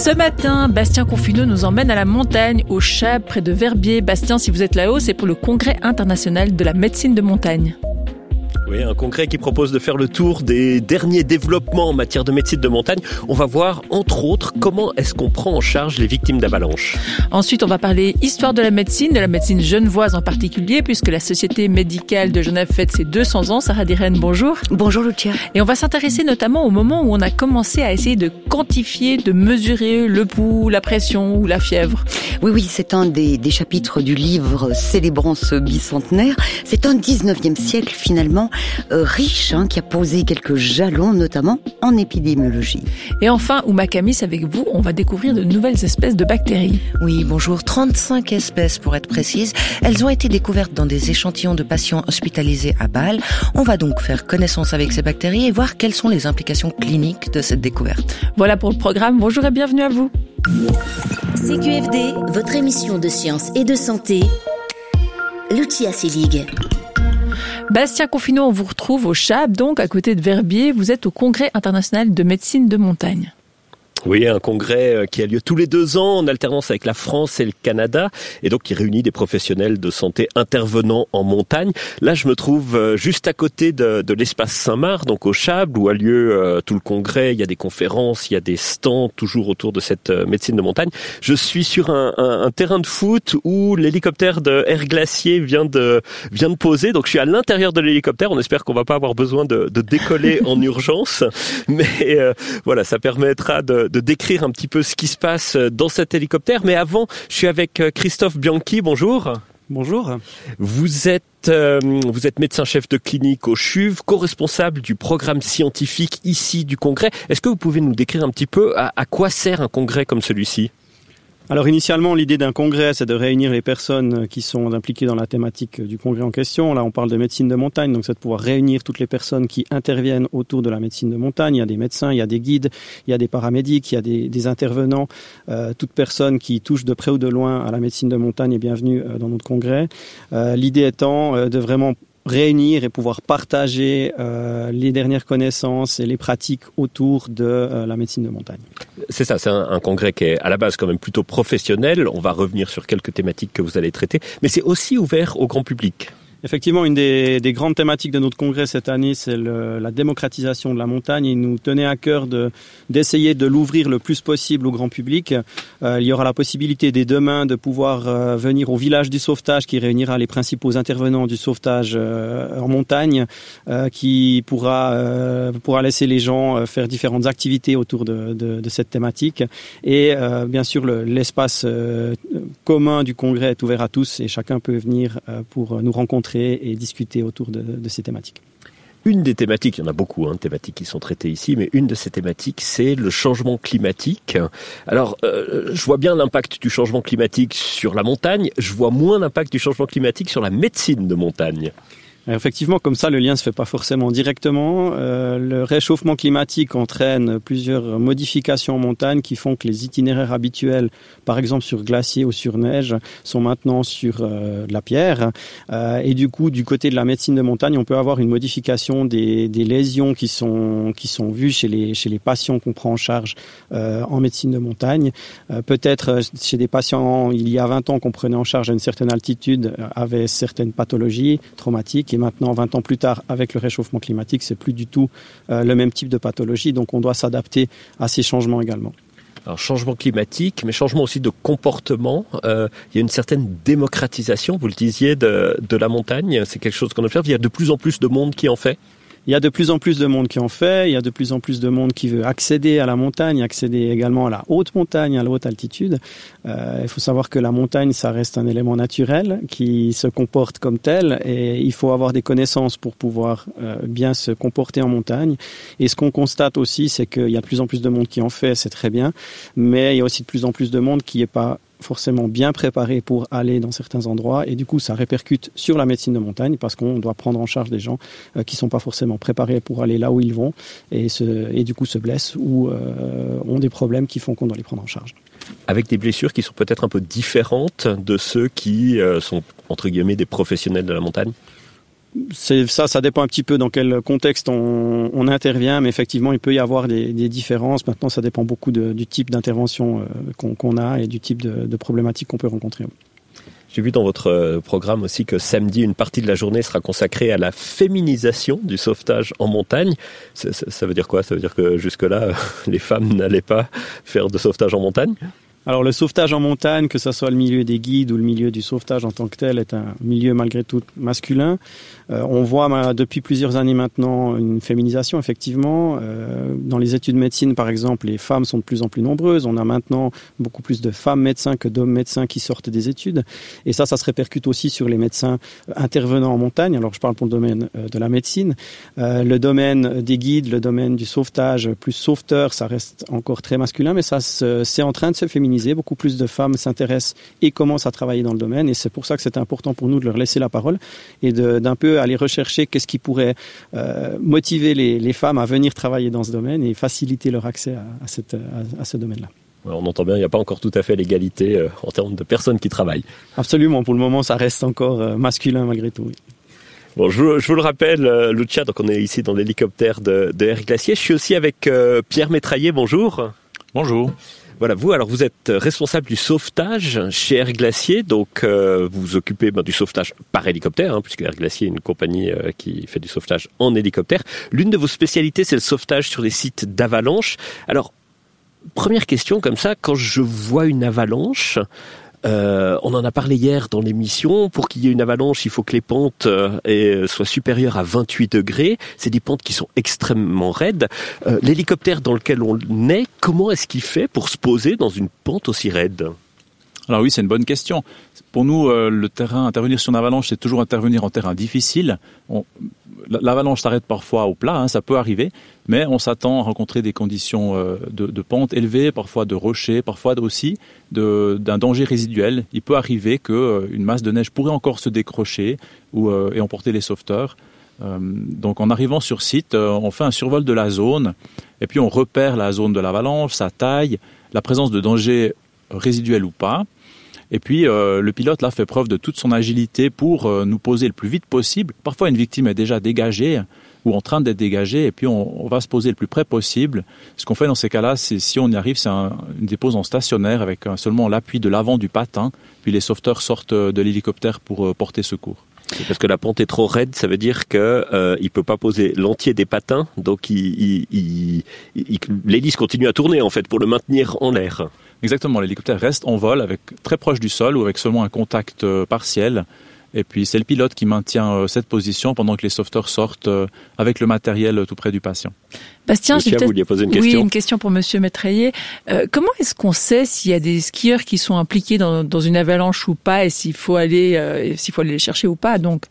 Ce matin, Bastien Confinot nous emmène à la montagne, au Chab, près de Verbier. Bastien, si vous êtes là-haut, c'est pour le Congrès international de la médecine de montagne. Oui, un congrès qui propose de faire le tour des derniers développements en matière de médecine de montagne. On va voir, entre autres, comment est-ce qu'on prend en charge les victimes d'avalanches. Ensuite, on va parler histoire de la médecine genevoise en particulier, puisque la Société médicale de Genève fête ses 200 ans. Sarah Diren, bonjour. Bonjour Lucia. Et on va s'intéresser notamment au moment où on a commencé à essayer de quantifier, de mesurer le pouls, la pression ou la fièvre. Oui, c'est un des chapitres du livre célébrant ce bicentenaire. C'est un 19e siècle finalement riche, qui a posé quelques jalons, notamment en épidémiologie. Et enfin, Ouma Kamis, avec vous, on va découvrir de nouvelles espèces de bactéries. Oui, bonjour. 35 espèces pour être précise. Elles ont été découvertes dans des échantillons de patients hospitalisés à Bâle. On va donc faire connaissance avec ces bactéries et voir quelles sont les implications cliniques de cette découverte. Voilà pour le programme. Bonjour et bienvenue à vous. CQFD, votre émission de sciences et de santé. Lucia Selig. Bastien Confinot, on vous retrouve au Chab, donc à côté de Verbier. Vous êtes au Congrès international de médecine de montagne. Oui, un congrès qui a lieu tous les 2 ans en alternance avec la France et le Canada et donc qui réunit des professionnels de santé intervenant en montagne. Là, je me trouve juste à côté de l'espace Saint-Marc, donc au Chab, où a lieu tout le congrès. Il y a des conférences, il y a des stands toujours autour de cette médecine de montagne. Je suis sur un terrain de foot où l'hélicoptère de Air Glacier vient de poser. Donc je suis à l'intérieur de l'hélicoptère. On espère qu'on va pas avoir besoin de décoller en urgence, mais voilà, ça permettra de décrire un petit peu ce qui se passe dans cet hélicoptère. Mais avant, je suis avec Christophe Bianchi. Bonjour. Bonjour. Vous êtes médecin-chef de clinique au CHUV, co-responsable du programme scientifique ici du congrès. Est-ce que vous pouvez nous décrire un petit peu à quoi sert un congrès comme celui-ci ? Alors initialement, l'idée d'un congrès, c'est de réunir les personnes qui sont impliquées dans la thématique du congrès en question. Là, on parle de médecine de montagne, donc c'est de pouvoir réunir toutes les personnes qui interviennent autour de la médecine de montagne. Il y a des médecins, il y a des guides, il y a des paramédics, il y a des intervenants. Toute personne qui touche de près ou de loin à la médecine de montagne est bienvenue dans notre congrès. L'idée étant de vraiment réunir et pouvoir partager les dernières connaissances et les pratiques autour de la médecine de montagne. C'est ça, c'est un congrès qui est à la base quand même plutôt professionnel. On va revenir sur quelques thématiques que vous allez traiter, mais c'est aussi ouvert au grand public. Effectivement, une des grandes thématiques de notre congrès cette année, c'est la démocratisation de la montagne. Il nous tenait à cœur d'essayer de l'ouvrir le plus possible au grand public. Il y aura la possibilité dès demain de pouvoir venir au village du sauvetage qui réunira les principaux intervenants du sauvetage en montagne, qui pourra laisser les gens faire différentes activités autour de cette thématique. Et bien sûr, l'espace commun du congrès est ouvert à tous et chacun peut venir pour nous rencontrer et discuter autour de ces thématiques. Une des thématiques, il y en a beaucoup de thématiques qui sont traitées ici, mais une de ces thématiques, c'est le changement climatique. Alors, je vois bien l'impact du changement climatique sur la montagne, je vois moins l'impact du changement climatique sur la médecine de montagne. Effectivement, comme ça, le lien se fait pas forcément directement. Le réchauffement climatique entraîne plusieurs modifications en montagne qui font que les itinéraires habituels, par exemple sur glacier ou sur neige, sont maintenant sur de la pierre. Et du coup, du côté de la médecine de montagne, on peut avoir une modification des lésions qui sont vues chez les patients qu'on prend en charge en médecine de montagne. Peut-être chez des patients, il y a 20 ans, qu'on prenait en charge à une certaine altitude, avaient certaines pathologies traumatiques. Et maintenant, 20 ans plus tard, avec le réchauffement climatique, c'est plus du tout le même type de pathologie. Donc, on doit s'adapter à ces changements également. Alors, changement climatique, mais changement aussi de comportement. Il y a une certaine démocratisation, vous le disiez, de la montagne. C'est quelque chose qu'on observe. Il y a de plus en plus de monde qui en fait. Il y a de plus en plus de monde qui en fait, il y a de plus en plus de monde qui veut accéder à la montagne, accéder également à la haute montagne, à la haute altitude. Il faut savoir que la montagne, ça reste un élément naturel qui se comporte comme tel et il faut avoir des connaissances pour pouvoir bien se comporter en montagne. Et ce qu'on constate aussi, c'est qu'il y a de plus en plus de monde qui en fait, c'est très bien, mais il y a aussi de plus en plus de monde qui n'est pas forcément bien préparé pour aller dans certains endroits et du coup ça répercute sur la médecine de montagne parce qu'on doit prendre en charge des gens qui sont pas forcément préparés pour aller là où ils vont et du coup se blessent ou ont des problèmes qui font qu'on doit les prendre en charge. Avec des blessures qui sont peut-être un peu différentes de ceux qui sont entre guillemets des professionnels de la montagne. Ça dépend un petit peu dans quel contexte on intervient, mais effectivement, il peut y avoir des différences. Maintenant, ça dépend beaucoup du type d'intervention qu'on a et du type de problématique qu'on peut rencontrer. J'ai vu dans votre programme aussi que samedi, une partie de la journée sera consacrée à la féminisation du sauvetage en montagne. Ça veut dire quoi ? Ça veut dire que jusque-là, les femmes n'allaient pas faire de sauvetage en montagne ? Alors le sauvetage en montagne, que ce soit le milieu des guides ou le milieu du sauvetage en tant que tel, est un milieu malgré tout masculin. On voit depuis plusieurs années maintenant une féminisation, effectivement. Dans les études de médecine, par exemple, les femmes sont de plus en plus nombreuses. On a maintenant beaucoup plus de femmes médecins que d'hommes médecins qui sortent des études. Et ça se répercute aussi sur les médecins intervenant en montagne. Alors je parle pour le domaine de la médecine. Le domaine des guides, le domaine du sauvetage, plus sauveteur, ça reste encore très masculin, mais c'est en train de se féminiser. Beaucoup plus de femmes s'intéressent et commencent à travailler dans le domaine, et c'est pour ça que c'est important pour nous de leur laisser la parole et d'un peu aller rechercher qu'est-ce qui pourrait motiver les femmes à venir travailler dans ce domaine et faciliter leur accès à ce domaine-là. On entend bien, il n'y a pas encore tout à fait l'égalité en termes de personnes qui travaillent. Absolument, pour le moment ça reste encore masculin malgré tout. Oui. Bon, je vous le rappelle, Lucia, donc on est ici dans l'hélicoptère de Air Glacier. Je suis aussi avec Pierre Métraillé, bonjour. Bonjour. Voilà, vous êtes responsable du sauvetage chez Air Glacier, donc vous vous occupez du sauvetage par hélicoptère, puisque Air Glacier est une compagnie qui fait du sauvetage en hélicoptère. L'une de vos spécialités, c'est le sauvetage sur les sites d'avalanche. Alors, première question comme ça, quand je vois une avalanche, on en a parlé hier dans l'émission, pour qu'il y ait une avalanche, il faut que les pentes soient supérieures à 28 degrés. C'est des pentes qui sont extrêmement raides. L'hélicoptère dans lequel on est, comment est-ce qu'il fait pour se poser dans une pente aussi raide ? Alors oui, c'est une bonne question. Pour nous, intervenir sur une avalanche, c'est toujours intervenir en terrain difficile. L'avalanche s'arrête parfois au plat, ça peut arriver, mais on s'attend à rencontrer des conditions de pente élevée, parfois de rochers, parfois aussi d'un danger résiduel. Il peut arriver qu'une masse de neige pourrait encore se décrocher et emporter les sauveteurs. Donc en arrivant sur site, on fait un survol de la zone et puis on repère la zone de l'avalanche, sa taille, la présence de danger résiduel ou pas. Et puis le pilote là fait preuve de toute son agilité pour nous poser le plus vite possible. Parfois une victime est déjà dégagée ou en train d'être dégagée et puis on va se poser le plus près possible. Ce qu'on fait dans ces cas-là, c'est si on y arrive, c'est une dépose en stationnaire avec seulement l'appui de l'avant du patin. Puis les sauveteurs sortent de l'hélicoptère pour porter secours. Parce que la pente est trop raide, ça veut dire que il peut pas poser l'entier des patins, donc l'hélice continue à tourner en fait pour le maintenir en l'air. Exactement, l'hélicoptère reste en vol très proche du sol ou avec seulement un contact partiel. Et puis c'est le pilote qui maintient cette position pendant que les sauveteurs sortent avec le matériel tout près du patient. Bastien, Lucia, vous vouliez poser une question ? Oui, une question pour Monsieur Métraillé. Comment est-ce qu'on sait s'il y a des skieurs qui sont impliqués dans une avalanche ou pas, et s'il faut aller les chercher ou pas, donc?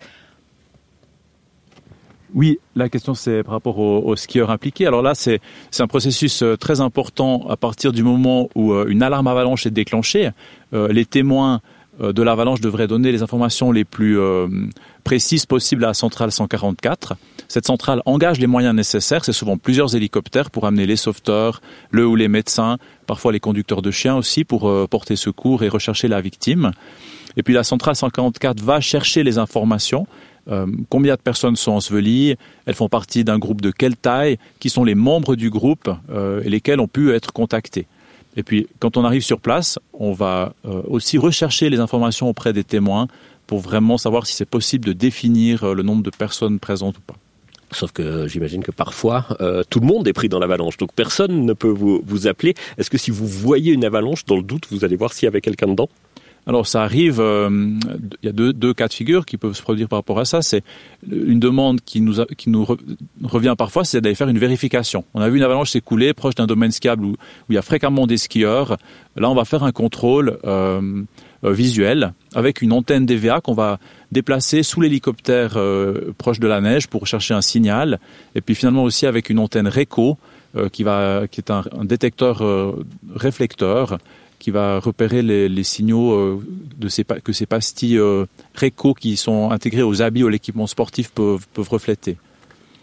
Oui, la question c'est par rapport aux skieurs impliqués. Alors là, c'est un processus très important à partir du moment où une alarme avalanche est déclenchée. Les témoins de l'avalanche devraient donner les informations les plus précises possibles à la centrale 144. Cette centrale engage les moyens nécessaires. C'est souvent plusieurs hélicoptères pour amener les sauveteurs, le ou les médecins, parfois les conducteurs de chiens aussi pour porter secours et rechercher la victime. Et puis la centrale 144 va chercher les informations. Combien de personnes sont ensevelies, elles font partie d'un groupe de quelle taille, qui sont les membres du groupe et lesquels ont pu être contactés. Et puis quand on arrive sur place, on va aussi rechercher les informations auprès des témoins pour vraiment savoir si c'est possible de définir le nombre de personnes présentes ou pas. Sauf que j'imagine que parfois, tout le monde est pris dans l'avalanche, donc personne ne peut vous appeler. Est-ce que si vous voyez une avalanche, dans le doute, vous allez voir s'il y avait quelqu'un dedans ? Alors ça arrive, il y a deux cas de figure qui peuvent se produire par rapport à ça. C'est une demande qui nous revient parfois, c'est d'aller faire une vérification. On a vu une avalanche s'écouler proche d'un domaine skiable où il y a fréquemment des skieurs. Là, on va faire un contrôle visuel avec une antenne DVA qu'on va déplacer sous l'hélicoptère proche de la neige pour chercher un signal. Et puis finalement aussi avec une antenne RECO qui est un détecteur réflecteur qui va repérer les signaux que ces pastilles RECO qui sont intégrées aux habits ou l'équipement sportif peuvent refléter.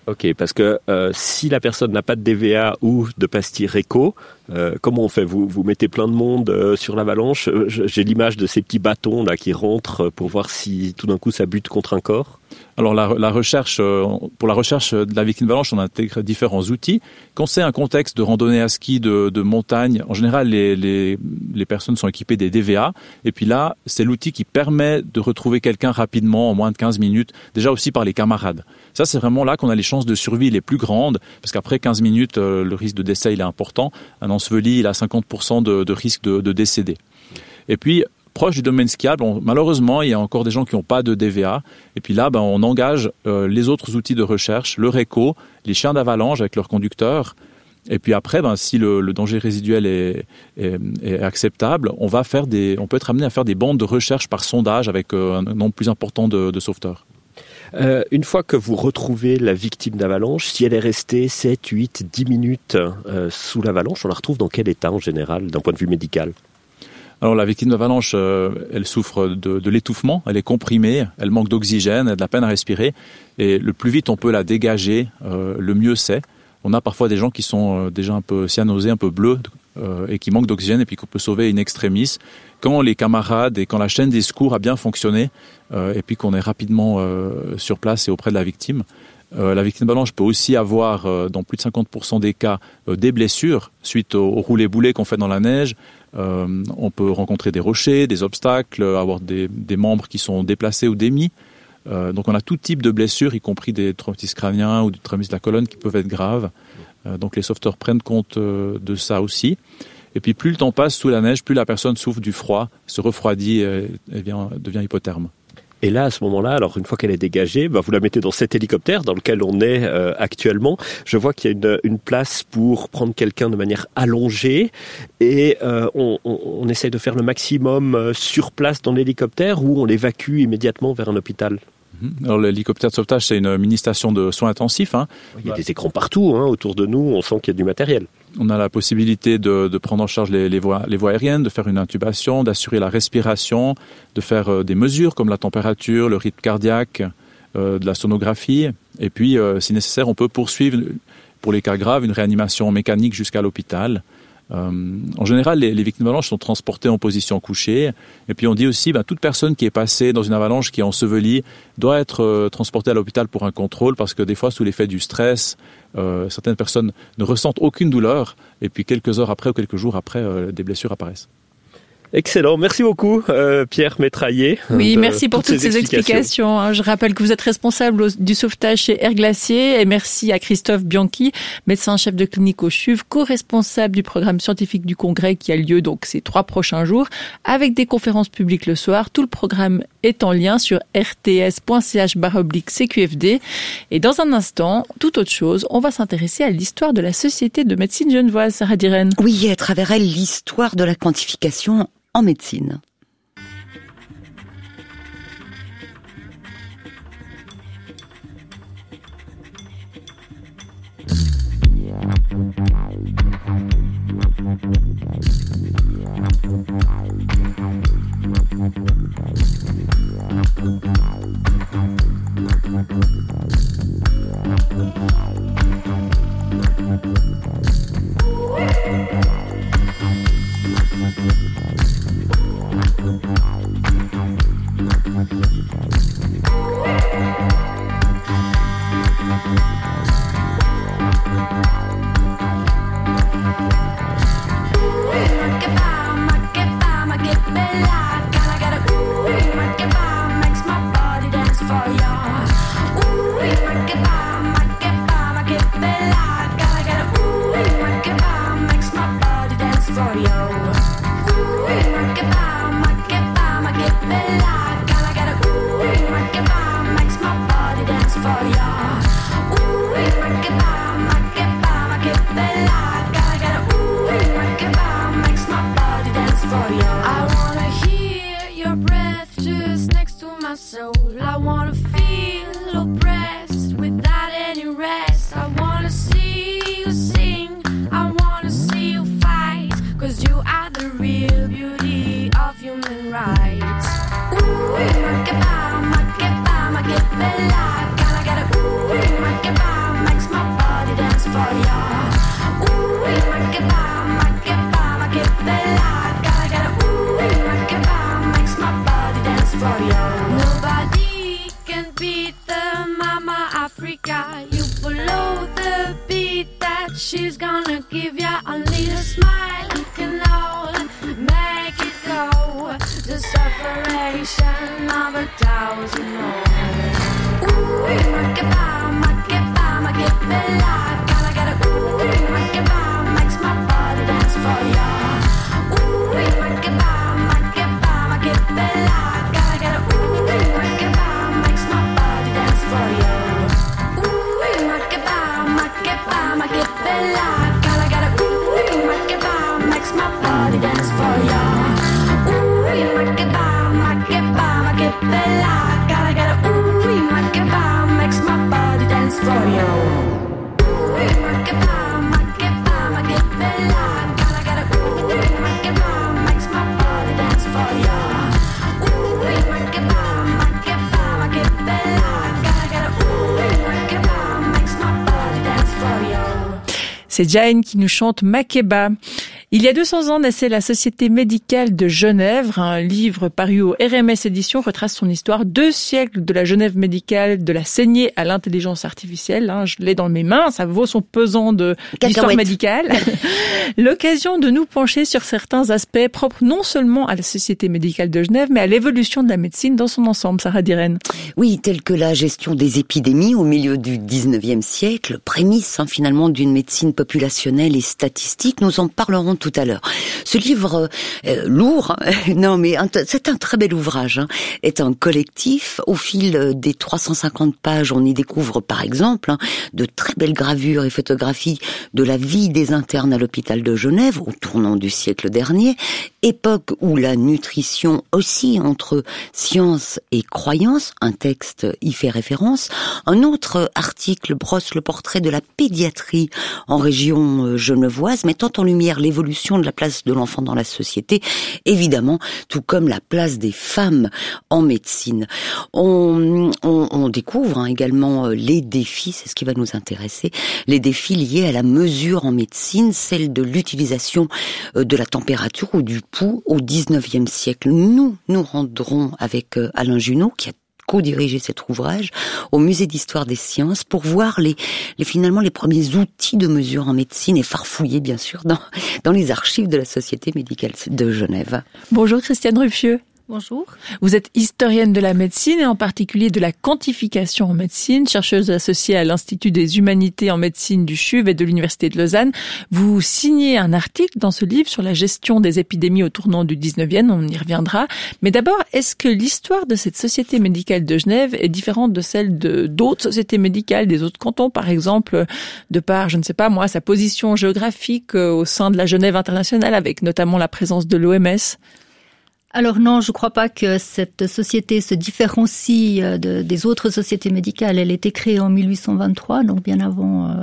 Ok, parce que si la personne n'a pas de DVA ou de pastilles réco, comment on fait ? Vous mettez plein de monde sur l'avalanche. J'ai l'image de ces petits bâtons là qui rentrent pour voir si tout d'un coup ça bute contre un corps. Alors la recherche, pour la recherche de la victime d'avalanche, on intègre différents outils. Quand c'est un contexte de randonnée à ski de montagne, en général les personnes sont équipées des DVA. Et puis là, c'est l'outil qui permet de retrouver quelqu'un rapidement, en moins de 15 minutes, déjà aussi par les camarades. Ça, c'est vraiment là qu'on a les chances de survie les plus grandes, parce qu'après 15 minutes, le risque de décès il est important. Un enseveli, il a 50% de risque de décéder. Et puis, proche du domaine skiable, malheureusement, il y a encore des gens qui n'ont pas de DVA. Et puis là, on engage les autres outils de recherche, le réco, les chiens d'avalanche avec leurs conducteurs. Et puis après, si le danger résiduel est acceptable, on peut être amené à faire des bandes de recherche par sondage avec un nombre plus important de sauveteurs. Une fois que vous retrouvez la victime d'avalanche, si elle est restée 7, 8, 10 minutes sous l'avalanche, on la retrouve dans quel état en général, d'un point de vue médical ? Alors la victime d'avalanche, elle souffre de l'étouffement, elle est comprimée, elle manque d'oxygène, elle a de la peine à respirer. Et le plus vite on peut la dégager, le mieux c'est. On a parfois des gens qui sont déjà un peu cyanosés, un peu bleus, et qui manquent d'oxygène et puis qu'on peut sauver in extremis. Quand les camarades et quand la chaîne des secours a bien fonctionné, et puis qu'on est rapidement sur place et auprès de la victime. La victime d'avalanche peut aussi avoir, dans plus de 50% des cas, des blessures suite au roulé-boulé qu'on fait dans la neige. On peut rencontrer des rochers, des obstacles, avoir des membres qui sont déplacés ou démis. Donc on a tout type de blessures, y compris des traumatismes crâniens ou des traumatismes de la colonne qui peuvent être graves. Donc les sauveteurs prennent compte de ça aussi. Et puis plus le temps passe sous la neige, plus la personne souffre du froid, se refroidit et devient hypotherme. Et là, à ce moment-là, alors une fois qu'elle est dégagée, vous la mettez dans cet hélicoptère dans lequel on est actuellement. Je vois qu'il y a une place pour prendre quelqu'un de manière allongée et on essaie de faire le maximum sur place dans l'hélicoptère ou on l'évacue immédiatement vers un hôpital. Alors l'hélicoptère de sauvetage, c'est une mini-station de soins intensifs. Il y a des écrans partout autour de nous, on sent qu'il y a du matériel. On a la possibilité de prendre en charge les voies aériennes, de faire une intubation, d'assurer la respiration, de faire des mesures comme la température, le rythme cardiaque, de la sonographie. Et puis, si nécessaire, on peut poursuivre, pour les cas graves, une réanimation mécanique jusqu'à l'hôpital. En général, les victimes d'avalanche sont transportées en position couchée. Et puis on dit aussi, toute personne qui est passée dans une avalanche, qui est ensevelie, doit être transportée à l'hôpital pour un contrôle, parce que des fois, sous l'effet du stress, certaines personnes ne ressentent aucune douleur. Et puis quelques heures après ou quelques jours après, des blessures apparaissent. Excellent, merci beaucoup Pierre Métraillé. Oui, merci pour toutes ces explications. Je rappelle que vous êtes responsable du sauvetage chez Air Glacier et merci à Christophe Bianchi, médecin-chef de clinique au CHUV, co-responsable du programme scientifique du congrès qui a lieu donc ces 3 prochains jours avec des conférences publiques le soir. Tout le programme est en lien sur rts.ch/CQFD. Et dans un instant, toute autre chose, on va s'intéresser à l'histoire de la Société de médecine genevoise, Sarah Diren. Oui, à travers elle, l'histoire de la quantification en médecine. Nobody can beat the Mama Africa. You follow the beat that she's gonna give ya. Only a smile can all make it go. The separation of 1,000 more. Ooh, Makeba, Makeba, Makeba, gotta get a ooh, Makeba, makes my body dance for ya. Ooh, Makeba, Makeba, Makeba, gotta get a ooh, Makeba, makes my body dance for ya. Ooh, Makeba, Makeba, Makeba, gotta get a ooh, Makeba, makes my body dance for ya. Ooh, Makeba, Makeba, Makeba, gotta get a ooh, Makeba, makes my body dance for ya. Ooh, Makeba, Makeba, Makeba, gotta get a ooh, Makeba, makes my body dance for ya. Ooh, Makeba, Makeba, Makeba, gotta get a ooh, Makeba, makes my body dance for ya. C'est Jane qui nous chante Makeba. Il y a 200 ans naissait la Société médicale de Genève. Un livre paru au RMS Éditions retrace son histoire. 2 siècles de la Genève médicale, de la saignée à l'intelligence artificielle. Je l'ai dans mes mains, ça vaut son pesant d'histoire médicale. L'occasion de nous pencher sur certains aspects propres non seulement à la Société médicale de Genève, mais à l'évolution de la médecine dans son ensemble. Sarah Diren. Oui, telle que la gestion des épidémies au milieu du 19e siècle, prémisse finalement d'une médecine populationnelle et statistique. Nous en parlerons tout à l'heure. Ce livre lourd, non mais c'est un très bel ouvrage, est un collectif. Au fil des 350 pages, on y découvre par exemple de très belles gravures et photographies de la vie des internes à l'hôpital de Genève au tournant du siècle dernier, époque où la nutrition oscille entre science et croyance. Un texte y fait référence. Un autre article brosse le portrait de la pédiatrie en région genevoise, mettant en lumière l'évolution de la place de l'enfant dans la société, évidemment, tout comme la place des femmes en médecine. On découvre également les défis, c'est ce qui va nous intéresser, les défis liés à la mesure en médecine, celle de l'utilisation de la température ou du pouls au 19e siècle. Nous rendrons avec Alain Junot, qui a co-dirigé cet ouvrage au musée d'histoire des sciences pour voir finalement les premiers outils de mesure en médecine et farfouiller bien sûr dans les archives de la Société médicale de Genève. Bonjour Christiane Ruffieux. Bonjour. Vous êtes historienne de la médecine et en particulier de la quantification en médecine, chercheuse associée à l'Institut des humanités en médecine du CHUV et de l'Université de Lausanne. Vous signez un article dans ce livre sur la gestion des épidémies au tournant du 19e, on y reviendra. Mais d'abord, est-ce que l'histoire de cette Société médicale de Genève est différente de celle d'autres sociétés médicales, des autres cantons, par exemple, de par, je ne sais pas moi, sa position géographique au sein de la Genève internationale, avec notamment la présence de l'OMS ? Alors non, je ne crois pas que cette société se différencie des autres sociétés médicales. Elle a été créée en 1823, donc bien avant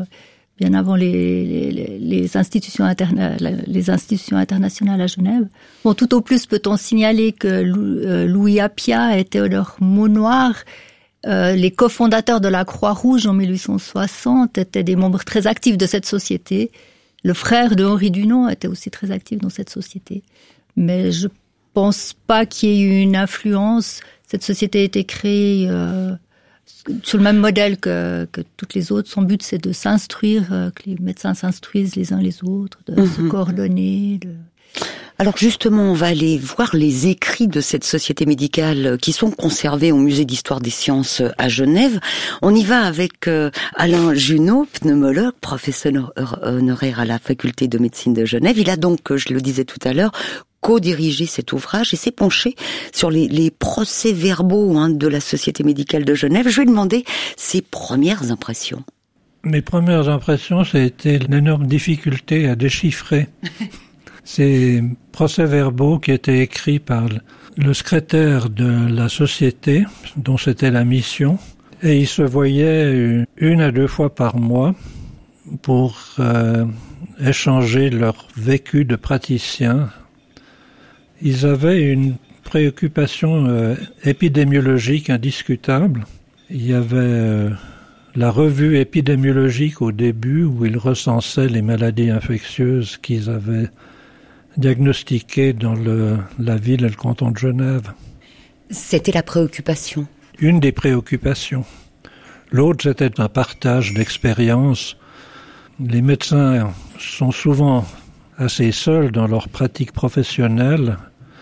les institutions internationales à Genève. Bon, tout au plus peut-on signaler que Louis Appia était leur mot noir. Les cofondateurs de la Croix-Rouge en 1860 étaient des membres très actifs de cette société. Le frère de Henri Dunant était aussi très actif dans cette société. Mais je pense pas qu'il y ait eu une influence. Cette société a été créée sur le même modèle que toutes les autres. Son but, c'est de s'instruire, que les médecins s'instruisent les uns les autres, de se coordonner. Alors justement, on va aller voir les écrits de cette société médicale qui sont conservés au musée d'histoire des sciences à Genève. On y va avec Alain Junot, pneumologue, professeur honoraire à la faculté de médecine de Genève. Il a donc, je le disais tout à l'heure, co-dirigé cet ouvrage et s'est penché sur les procès-verbaux de la Société médicale de Genève. Je vais demander ses premières impressions. Mes premières impressions, ça a été l'énorme difficulté à déchiffrer ces procès-verbaux qui étaient écrits par le secrétaire de la Société, dont c'était la mission, et ils se voyaient 1 à 2 fois par mois pour échanger leur vécu de praticien. Ils avaient une préoccupation épidémiologique indiscutable. Il y avait la revue épidémiologique au début où ils recensaient les maladies infectieuses qu'ils avaient diagnostiquées dans la ville et le canton de Genève. C'était la préoccupation. Une des préoccupations. L'autre, c'était un partage d'expérience. Les médecins sont souvent assez seuls dans leur pratique professionnelle,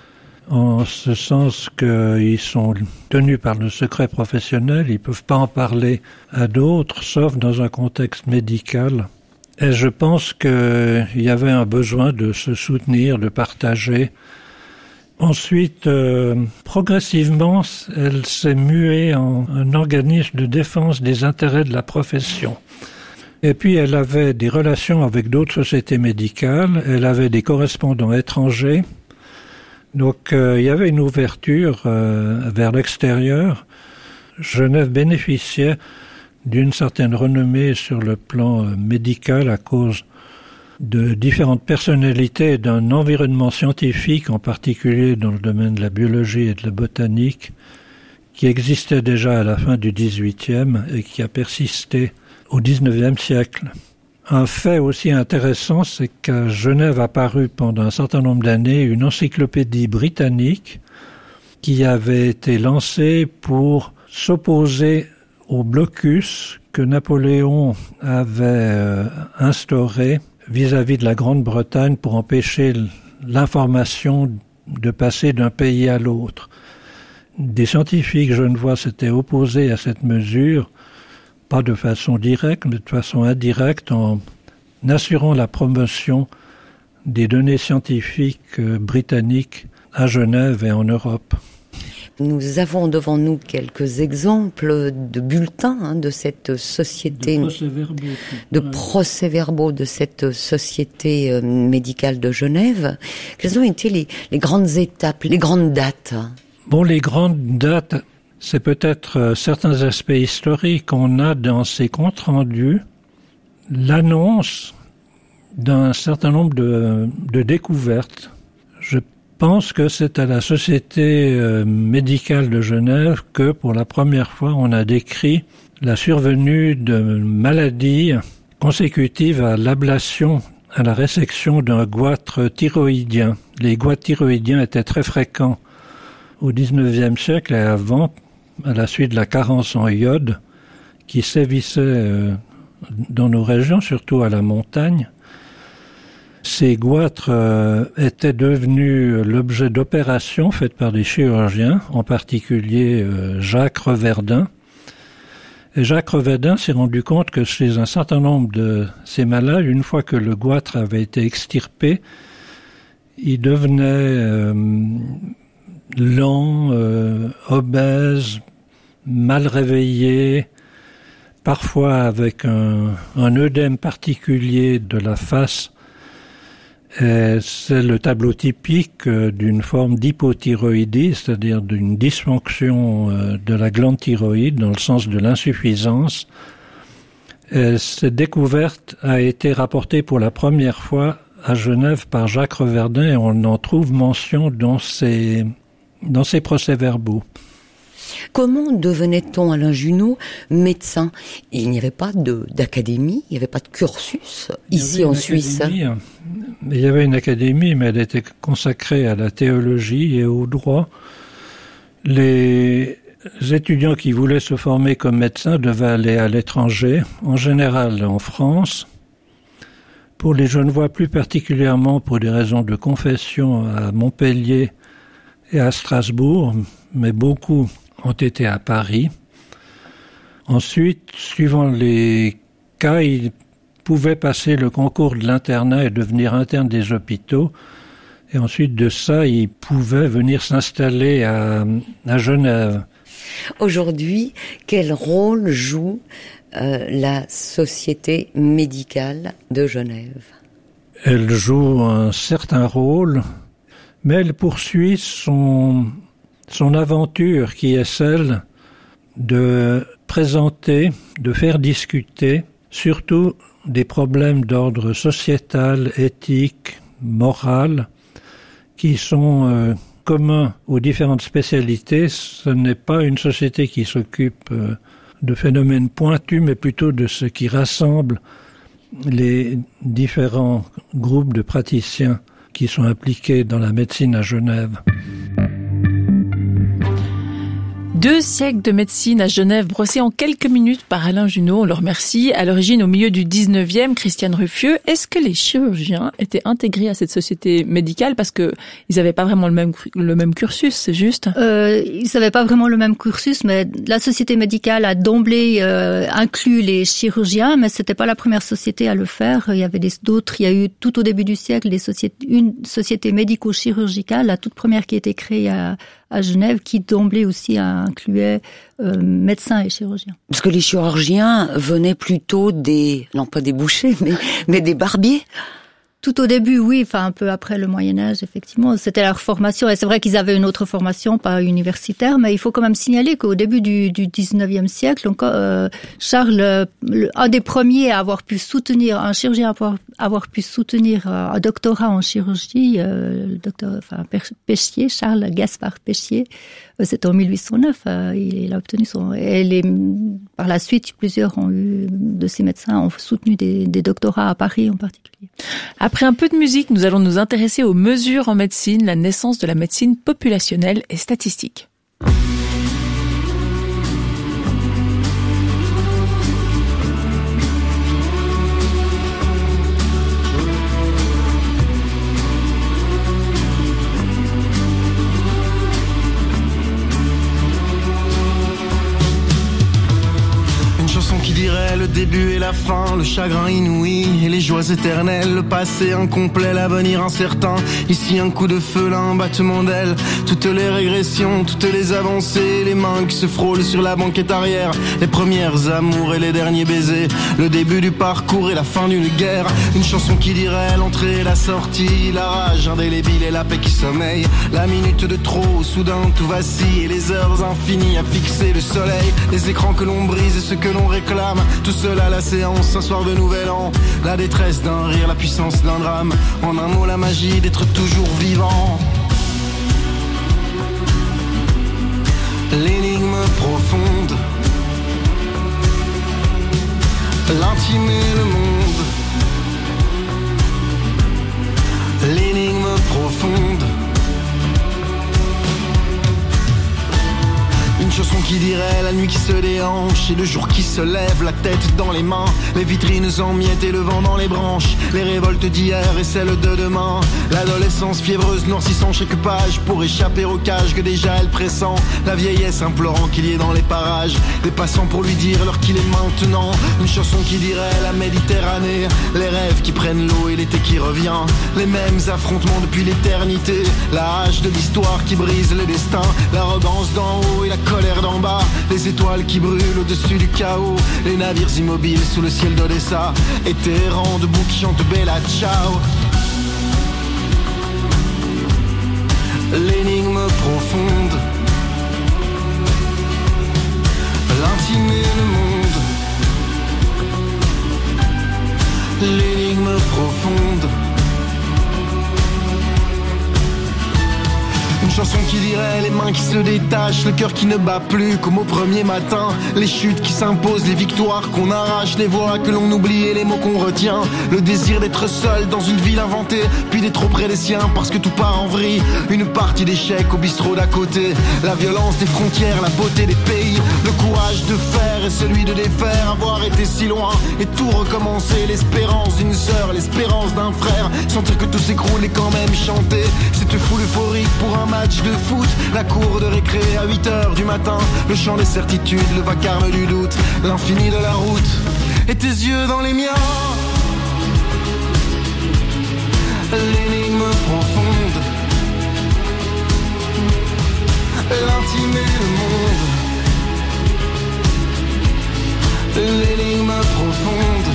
en ce sens qu'ils sont tenus par le secret professionnel, ils ne peuvent pas en parler à d'autres, sauf dans un contexte médical. Et je pense qu'il y avait un besoin de se soutenir, de partager. Ensuite, progressivement, elle s'est muée en un organisme de défense des intérêts de la profession. Et puis, elle avait des relations avec d'autres sociétés médicales, elle avait des correspondants étrangers. Donc, il y avait une ouverture vers l'extérieur. Genève bénéficiait d'une certaine renommée sur le plan médical à cause de différentes personnalités d'un environnement scientifique, en particulier dans le domaine de la biologie et de la botanique, qui existait déjà à la fin du XVIIIe et qui a persisté au XIXe siècle. Un fait aussi intéressant, c'est qu'à Genève a paru pendant un certain nombre d'années une encyclopédie britannique qui avait été lancée pour s'opposer au blocus que Napoléon avait instauré vis-à-vis de la Grande-Bretagne pour empêcher l'information de passer d'un pays à l'autre. Des scientifiques genevois s'étaient opposés à cette mesure, pas de façon directe, mais de façon indirecte, en assurant la promotion des données scientifiques britanniques à Genève et en Europe. Nous avons devant nous quelques exemples de bulletins de cette société, de procès-verbaux de cette société médicale de Genève. Quelles ont été les grandes étapes, les grandes dates? Bon, les grandes dates, c'est peut-être certains aspects historiques qu'on a dans ces comptes rendus, l'annonce d'un certain nombre de découvertes. Je pense que c'est à la Société médicale de Genève que pour la première fois on a décrit la survenue de maladies consécutives à l'ablation, à la résection d'un goitre thyroïdien. Les goitres thyroïdiens étaient très fréquents au XIXe siècle et avant, à la suite de la carence en iode qui sévissait dans nos régions, surtout à la montagne. Ces goitres étaient devenus l'objet d'opérations faites par des chirurgiens, en particulier Jacques Reverdin. Et Jacques Reverdin s'est rendu compte que chez un certain nombre de ces malades, une fois que le goitre avait été extirpé, il devenait lent, obèse, mal réveillé, parfois avec un œdème particulier de la face. C'est le tableau typique d'une forme d'hypothyroïdie, c'est-à-dire d'une dysfonction de la glande thyroïde dans le sens de l'insuffisance. Cette découverte a été rapportée pour la première fois à Genève par Jacques Reverdin et on en trouve mention dans ses procès-verbaux. Comment devenait-on, Alain Junot, médecin? Il n'y avait pas d'académie, il n'y avait pas de cursus ici en Suisse. Il y avait une académie, mais elle était consacrée à la théologie et au droit. Les étudiants qui voulaient se former comme médecins devaient aller à l'étranger, en général en France. Pour les Genevois, plus particulièrement pour des raisons de confession, à Montpellier et à Strasbourg, mais beaucoup ont été à Paris. Ensuite, suivant les cas, ils pouvaient passer le concours de l'internat et devenir interne des hôpitaux. Et ensuite de ça, ils pouvaient venir s'installer à Genève. Aujourd'hui, quel rôle joue la Société médicale de Genève? Elle joue un certain rôle, mais elle poursuit son aventure qui est celle de présenter, de faire discuter surtout des problèmes d'ordre sociétal, éthique, moral, qui sont communs aux différentes spécialités. Ce n'est pas une société qui s'occupe de phénomènes pointus, mais plutôt de ce qui rassemble les différents groupes de praticiens qui sont impliqués dans la médecine à Genève. 2 siècles de médecine à Genève, brossés en quelques minutes par Alain Junot. On le remercie. À l'origine, au milieu du 19e, Christiane Ruffieux, est-ce que les chirurgiens étaient intégrés à cette société médicale parce que ils n'avaient pas vraiment le même cursus, c'est juste? Ils n'avaient pas vraiment le même cursus, mais la société médicale a d'emblée inclus les chirurgiens, mais c'était pas la première société à le faire. Il y avait d'autres. Il y a eu tout au début du siècle une société médico-chirurgicale, la toute première qui a été créée à Genève, qui d'emblée aussi incluait médecins et chirurgiens. Parce que les chirurgiens venaient plutôt non pas des bouchers, mais des barbiers. Tout au début, oui, enfin un peu après le Moyen-Âge, effectivement, c'était leur formation. Et c'est vrai qu'ils avaient une autre formation, pas universitaire, mais il faut quand même signaler qu'au début du 19e siècle, Charles, un des premiers à avoir pu soutenir, un chirurgien à avoir pu soutenir un doctorat en chirurgie, le docteur, Peschier, Charles Gaspard Peschier, c'était en 1809. Il a obtenu par la suite, plusieurs de ces médecins ont soutenu des doctorats à Paris en particulier. Après un peu de musique, nous allons nous intéresser aux mesures en médecine, la naissance de la médecine populationnelle et statistique. Qui dirait le début et la fin, le chagrin inouï et les joies éternelles, le passé incomplet, l'avenir incertain. Ici un coup de feu, là un battement d'aile, toutes les régressions, toutes les avancées, les mains qui se frôlent sur la banquette arrière, les premières amours et les derniers baisers, le début du parcours et la fin d'une guerre. Une chanson qui dirait l'entrée et la sortie, la rage indélébile et la paix qui sommeille, la minute de trop, soudain tout vacille et les heures infinies à fixer le soleil, les écrans que l'on brise et ce que l'on réclame. Tout seul à la séance, un soir de nouvel an, la détresse d'un rire, la puissance d'un drame, en un mot la magie d'être toujours vivant. L'énigme profonde, l'intime et le monde. L'énigme profonde, une chanson qui dirait la nuit qui se déhanche et le jour qui se lève, la tête dans les mains, les vitrines en miettes et le vent dans les branches, les révoltes d'hier et celles de demain, l'adolescence fiévreuse noircissant chaque page pour échapper au cage que déjà elle pressent, la vieillesse implorant qu'il y ait dans les parages des passants pour lui dire l'heure qu'il est maintenant. Une chanson qui dirait la Méditerranée, les rêves qui prennent l'eau et l'été qui revient, les mêmes affrontements depuis l'éternité, la hache de l'histoire qui brise le destin, l'arrogance d'en haut et la colère d'en bas, les étoiles qui brûlent au-dessus du chaos, les navires immobiles sous le ciel d'Odessa, et tes rangs debout qui chantent Bella Ciao. L'énigme profonde, l'intime et le monde. L'énigme profonde, une chanson qui dirait les mains qui se détachent, le cœur qui ne bat plus comme au premier matin, les chutes qui s'imposent, les victoires qu'on arrache, les voix que l'on oublie et les mots qu'on retient, le désir d'être seul dans une ville inventée, puis d'être auprès des siens parce que tout part en vrille, une partie d'échecs au bistrot d'à côté, la violence des frontières, la beauté des pays, le courage de faire et celui de défaire, avoir été si loin et tout recommencer, l'espérance d'une sœur, l'espérance d'un frère, sentir que tout s'écroule et quand même chanter, cette foule euphorique pour un match de foot, la cour de récré à 8h du matin, le chant des certitudes, le vacarme du doute, l'infini de la route, et tes yeux dans les miens. L'énigme profonde, l'intime et le monde. L'énigme profonde,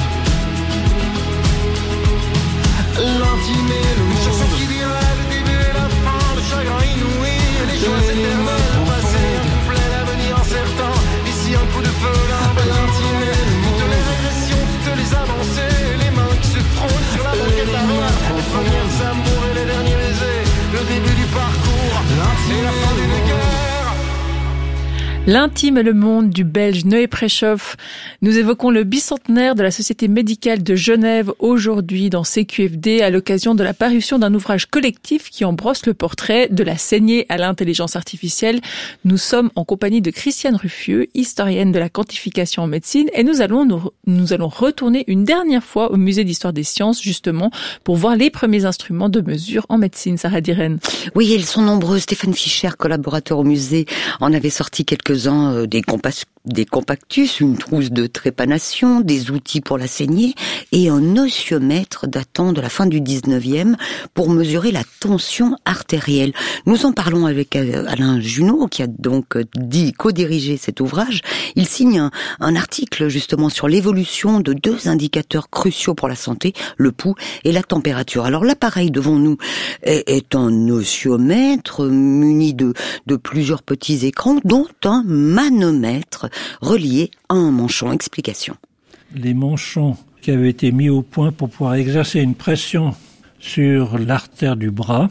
l'intime et le monde. Une chanson qui dirait le début et la fin, le chagrin inouï et les joies éternelles, le passé incomplet, l'avenir incertain. Ici un coup de feu, là un l'intime et le monde. Toutes les régressions, toutes les avancées, les mains qui se frôlent sur la banquette arrière, les premières amours et les derniers baisers, le début du parcours et la fin d'une guerre. L'intime et le monde du Belge Noé Préchoff. Nous évoquons le bicentenaire de la Société médicale de Genève aujourd'hui dans CQFD à l'occasion de la parution d'un ouvrage collectif qui en brosse le portrait de la saignée à l'intelligence artificielle. Nous sommes en compagnie de Christiane Ruffieux, historienne de la quantification en médecine, et nous allons retourner une dernière fois au musée d'histoire des sciences justement pour voir les premiers instruments de mesure en médecine. Sarah Diren. Oui, ils sont nombreux. Stéphane Fischer, collaborateur au musée, en avait sorti quelques-uns, des compactus, une trousse de trépanation, des outils pour la saignée et un osiomètre datant de la fin du 19e pour mesurer la tension artérielle. Nous en parlons avec Alain Junot qui a donc co-dirigé cet ouvrage. Il signe un article justement sur l'évolution de deux indicateurs cruciaux pour la santé, le pouls et la température. Alors l'appareil devant nous est un osiomètre muni de plusieurs petits écrans dont un manomètre relié à un manchon. Explication. Les manchons qui avaient été mis au point pour pouvoir exercer une pression sur l'artère du bras.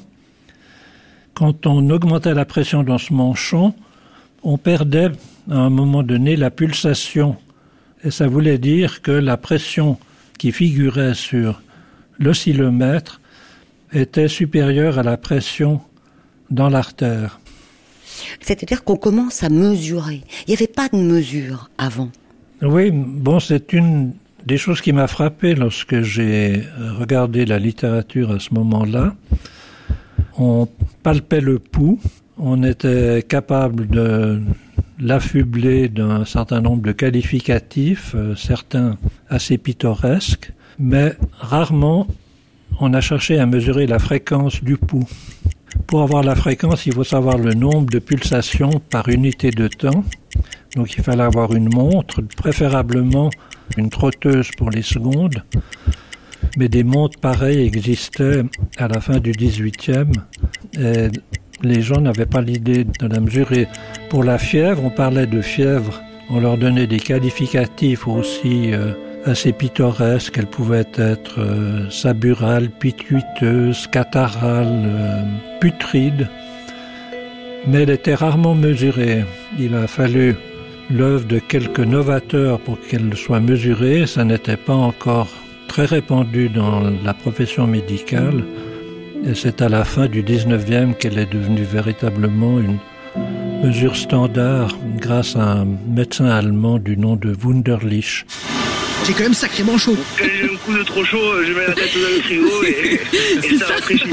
Quand on augmentait la pression dans ce manchon, on perdait à un moment donné la pulsation. Et ça voulait dire que la pression qui figurait sur l'oscillomètre était supérieure à la pression dans l'artère. C'est-à-dire qu'on commence à mesurer. Il n'y avait pas de mesure avant. Oui, bon, c'est une des choses qui m'a frappé lorsque j'ai regardé la littérature à ce moment-là. On palpait le pouls, on était capable de l'affubler d'un certain nombre de qualificatifs, certains assez pittoresques, mais rarement on a cherché à mesurer la fréquence du pouls. Pour avoir la fréquence, il faut savoir le nombre de pulsations par unité de temps. Donc il fallait avoir une montre, préférablement une trotteuse pour les secondes. Mais des montres pareilles existaient à la fin du 18e. Et les gens n'avaient pas l'idée de la mesurer. Pour la fièvre, on parlait de fièvre. On leur donnait des qualificatifs aussi assez pittoresques. Elles pouvaient être saburales, pituiteuses, catarrhales, putrides. Mais elle était rarement mesurée. Il a fallu l'œuvre de quelques novateurs pour qu'elle soit mesurée. Ça n'était pas encore très répandu dans la profession médicale. Et c'est à la fin du 19e qu'elle est devenue véritablement une mesure standard grâce à un médecin allemand du nom de Wunderlich. J'ai quand même sacrément chaud. Quand j'ai un coup de trop chaud, je mets la tête dans le frigo et ça rafraîchit.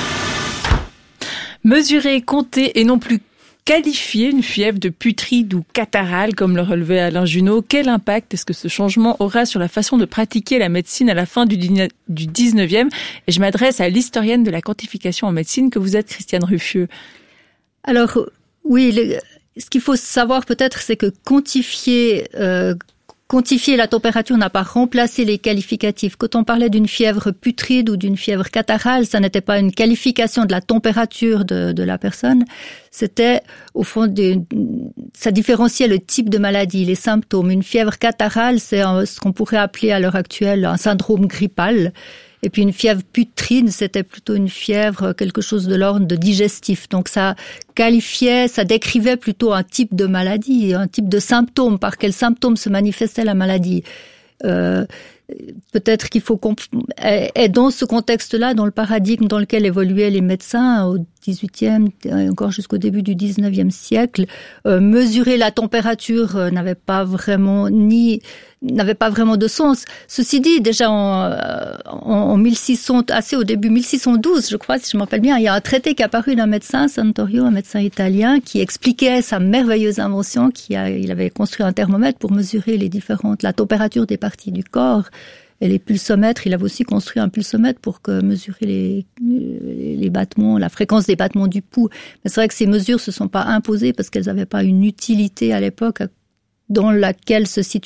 Mesurer, compter et non plus qualifier une fièvre de putride ou catarrhale, comme le relevait Alain Junot. Quel impact est-ce que ce changement aura sur la façon de pratiquer la médecine à la fin du 19e? Et je m'adresse à l'historienne de la quantification en médecine que vous êtes, Christiane Ruffieux. Alors, oui, ce qu'il faut savoir peut-être, c'est que quantifier la température n'a pas remplacé les qualificatifs. Quand on parlait d'une fièvre putride ou d'une fièvre catarrhale, ça n'était pas une qualification de la température de la personne. C'était, au fond, ça différenciait le type de maladie, les symptômes. Une fièvre catarrhale, c'est ce qu'on pourrait appeler à l'heure actuelle un syndrome grippal. Et puis une fièvre putride, c'était plutôt une fièvre, quelque chose de l'ordre de digestif. Donc ça décrivait plutôt un type de maladie, un type de symptôme, par quels symptômes se manifestait la maladie. Peut-être qu'il faut et dans ce contexte-là, dans le paradigme dans lequel évoluaient les médecins au 18e et encore jusqu'au début du 19e siècle, mesurer la température n'avait pas vraiment de sens. Ceci dit, déjà en 1600, assez au début 1612, je crois, si je me rappelle bien, il y a un traité qui est apparu d'un médecin, Santorio, un médecin italien, qui expliquait sa merveilleuse invention, il avait construit un thermomètre pour mesurer la température des parties du corps. Et les pulsomètres, il avait aussi construit un pulsomètre pour mesurer les battements, la fréquence des battements du pouls. Mais c'est vrai que ces mesures se sont pas imposées parce qu'elles n'avaient pas une utilité à l'époque dans laquelle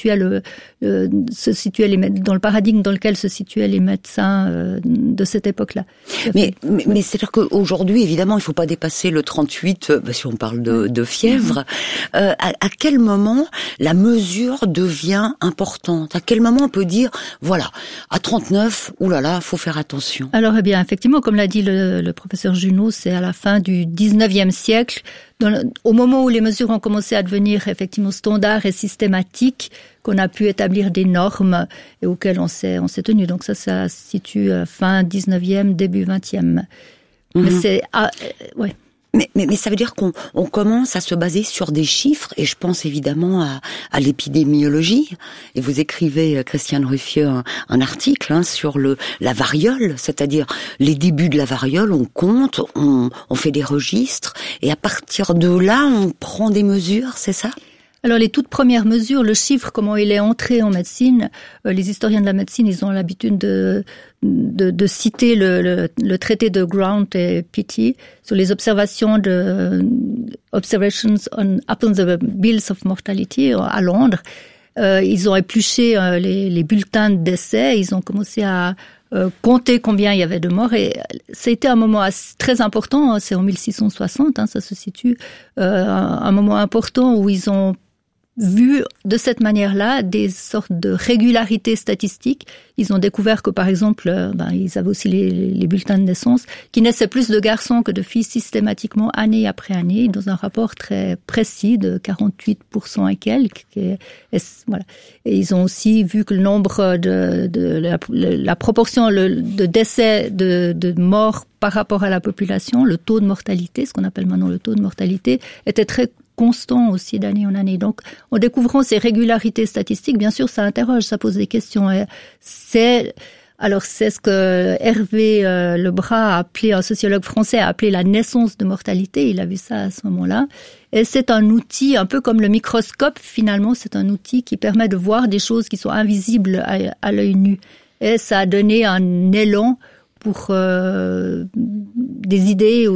dans le paradigme dans lequel se situaient les médecins de cette époque-là. Mais c'est-à-dire qu'aujourd'hui, évidemment, il faut pas dépasser le 38, si on parle de fièvre. À quel moment la mesure devient importante? À quel moment on peut dire, voilà, à 39, oulala, faut faire attention? Alors, eh bien, effectivement, comme l'a dit le professeur Junot, c'est à la fin du 19e siècle, au moment où les mesures ont commencé à devenir effectivement standards et systématiques, qu'on a pu établir des normes et auxquelles on s'est tenu. Donc ça se situe fin 19e, début 20e. Mais c'est ouais. Mais ça veut dire qu'on commence à se baser sur des chiffres, et je pense évidemment à l'épidémiologie. Et vous écrivez, Christiane Ruffieux, un article sur la variole, c'est-à-dire les débuts de la variole, on compte, on fait des registres, et à partir de là, on prend des mesures, c'est ça ? Alors les toutes premières mesures, le chiffre, comment il est entré en médecine, les historiens de la médecine, ils ont l'habitude de citer le traité de Grant et Petty sur les observations Observations upon the Bills of Mortality à Londres. Ils ont épluché les bulletins de décès, ils ont commencé à compter combien il y avait de morts, et ça a été un moment très important, c'est en 1660, ça se situe, un moment important où ils ont vu de cette manière-là des sortes de régularités statistiques. Ils ont découvert que, par exemple, ils avaient aussi les bulletins de naissance, qui naissaient plus de garçons que de filles systématiquement, année après année, dans un rapport très précis de 48% et quelques. Voilà. Et ils ont aussi vu que le nombre la proportion de décès, de morts par rapport à la population, le taux de mortalité, ce qu'on appelle maintenant le taux de mortalité, était très constant aussi d'année en année. Donc, en découvrant ces régularités statistiques, bien sûr, ça interroge, ça pose des questions. Et c'est ce que Hervé Lebras a appelé, un sociologue français, a appelé la naissance de mortalité. Il a vu ça à ce moment-là. Et c'est un outil, un peu comme le microscope, finalement, c'est un outil qui permet de voir des choses qui sont invisibles à l'œil nu. Et ça a donné un élan pour des idées,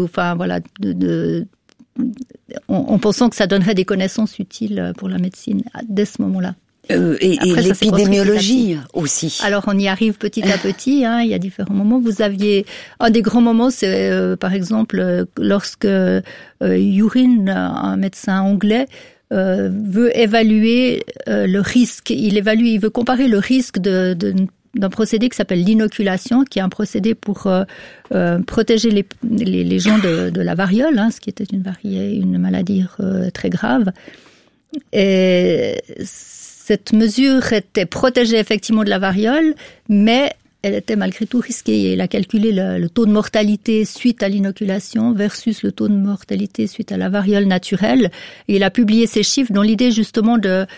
en pensant que ça donnerait des connaissances utiles pour la médecine dès ce moment-là. Et l'épidémiologie aussi. Alors on y arrive petit à petit, il y a différents moments. Vous aviez un des grands moments, c'est par exemple lorsque Urin, un médecin anglais, veut évaluer le risque. Il veut comparer le risque d'un procédé qui s'appelle l'inoculation, qui est un procédé pour protéger les gens de la variole, ce qui était une maladie très grave. Et cette mesure était protégée effectivement de la variole, mais elle était malgré tout risquée. Il a calculé le taux de mortalité suite à l'inoculation versus le taux de mortalité suite à la variole naturelle. Et il a publié ces chiffres dans l'idée justement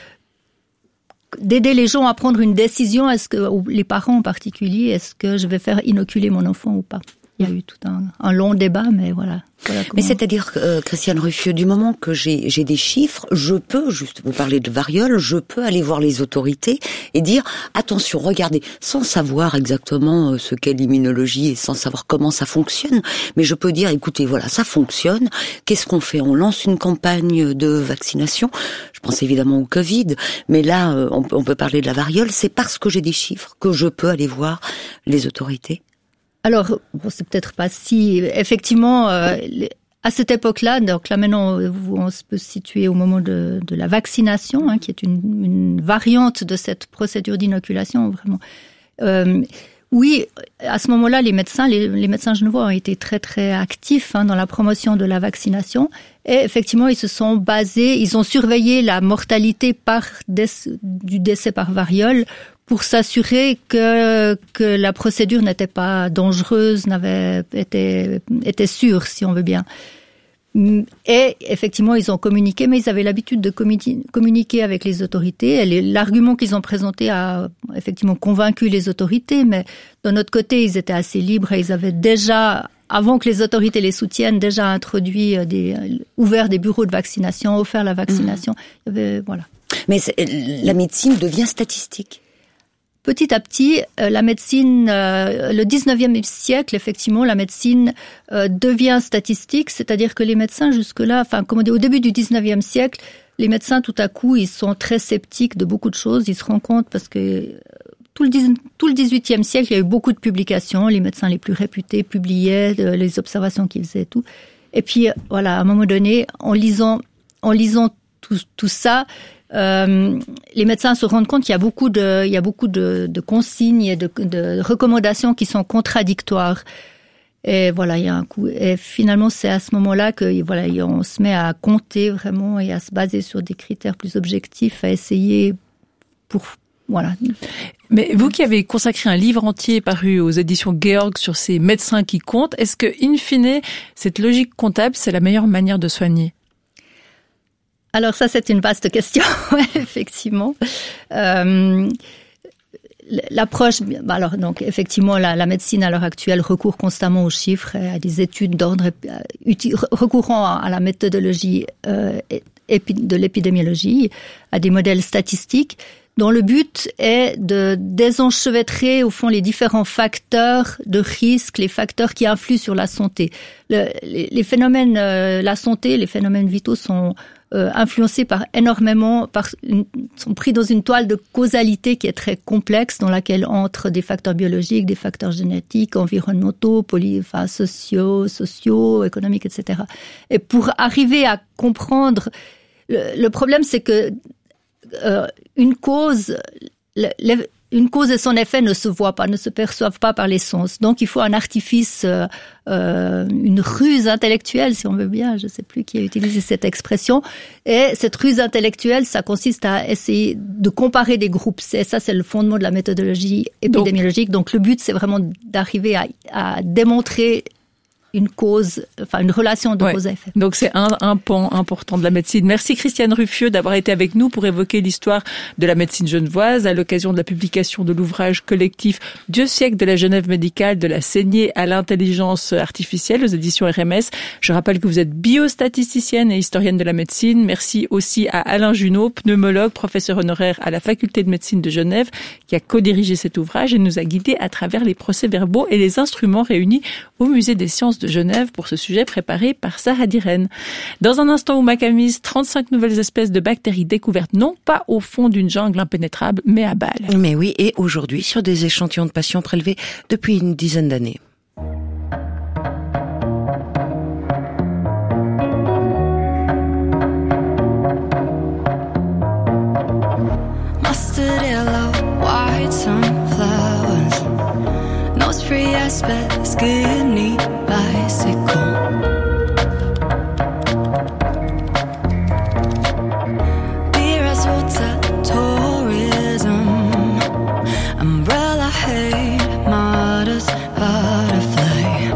d'aider les gens à prendre une décision, ou les parents en particulier, est-ce que je vais faire inoculer mon enfant ou pas ? Il y a eu tout un long débat, mais voilà. Mais c'est-à-dire, Christiane Ruffieux, du moment que j'ai des chiffres, je peux, juste vous parler de variole, je peux aller voir les autorités et dire, attention, regardez, sans savoir exactement ce qu'est l'immunologie et sans savoir comment ça fonctionne, mais je peux dire, écoutez, voilà, ça fonctionne, qu'est-ce qu'on fait ? On lance une campagne de vaccination, je pense évidemment au Covid, mais là, on peut parler de la variole, c'est parce que j'ai des chiffres que je peux aller voir les autorités. Alors, c'est peut-être pas si... Effectivement, à cette époque-là, donc là maintenant, on peut se situer au moment de la vaccination, qui est une variante de cette procédure d'inoculation, vraiment. Oui, à ce moment-là, les médecins genevois ont été très très actifs dans la promotion de la vaccination. Et effectivement, ils ont surveillé la mortalité du décès par variole pour s'assurer que la procédure n'était pas dangereuse, était sûre, si on veut bien. Et effectivement, ils ont communiqué, mais ils avaient l'habitude de communiquer avec les autorités. Et l'argument qu'ils ont présenté a effectivement convaincu les autorités, mais de notre côté, ils étaient assez libres et ils avaient déjà, avant que les autorités les soutiennent, déjà introduit ouvert des bureaux de vaccination, offert la vaccination. Il y avait, voilà. Mais la médecine devient statistique. Petit à petit, la médecine, le 19e siècle, effectivement, la médecine devient statistique, c'est-à-dire que les médecins jusque-là, au début du 19e siècle, les médecins tout à coup, ils sont très sceptiques de beaucoup de choses, ils se rendent compte parce que tout le 18e siècle, il y a eu beaucoup de publications, les médecins les plus réputés publiaient les observations qu'ils faisaient et tout. Et puis, voilà, à un moment donné, en lisant tout ça, les médecins se rendent compte qu'il y a beaucoup de consignes et de recommandations qui sont contradictoires. Et voilà, il y a un coup. Et finalement, c'est à ce moment-là que voilà, on se met à compter vraiment et à se baser sur des critères plus objectifs, à essayer pour voilà. Mais vous qui avez consacré un livre entier paru aux éditions Georg sur ces médecins qui comptent, est-ce que, in fine, cette logique comptable, c'est la meilleure manière de soigner? Alors ça, c'est une vaste question, effectivement. L'approche, alors donc effectivement, la médecine à l'heure actuelle recourt constamment aux chiffres, à des études d'ordre recourant à la méthodologie de l'épidémiologie, à des modèles statistiques, dont le but est de désenchevêtrer au fond les différents facteurs de risque, les facteurs qui influent sur la santé. Les phénomènes, la santé, les phénomènes vitaux sont influencés sont pris dans une toile de causalité qui est très complexe, dans laquelle entrent des facteurs biologiques, des facteurs génétiques, environnementaux, sociaux, économiques, etc. Et pour arriver à comprendre, le problème, c'est que une cause et son effet ne se voient pas, ne se perçoivent pas par les sens. Donc, il faut un artifice, une ruse intellectuelle, si on veut bien. Je ne sais plus qui a utilisé cette expression. Et cette ruse intellectuelle, ça consiste à essayer de comparer des groupes. C'est le fondement de la méthodologie épidémiologique. Donc, le but, c'est vraiment d'arriver à démontrer une cause, enfin une relation de cause à effet. Donc c'est un pan important de la médecine. Merci Christiane Ruffieux d'avoir été avec nous pour évoquer l'histoire de la médecine genevoise à l'occasion de la publication de l'ouvrage collectif Dieu siècle de la Genève médicale, de la saignée à l'intelligence artificielle aux éditions RMS. Je rappelle que vous êtes biostatisticienne et historienne de la médecine. Merci aussi à Alain Junot, pneumologue, professeur honoraire à la faculté de médecine de Genève, qui a co-dirigé cet ouvrage et nous a guidés à travers les procès-verbaux et les instruments réunis au Musée des sciences de Genève pour ce sujet préparé par Sarah Diren. Dans un instant, Ouma Kamis, 35 nouvelles espèces de bactéries découvertes, non pas au fond d'une jungle impénétrable, mais à Bâle. Mais oui, et aujourd'hui sur des échantillons de patients prélevés depuis une dizaine d'années. Mustard yellow, white sunflowers, nose free aspect, skinny bicycle. Beer as water, tourism, umbrella hate, modest butterfly.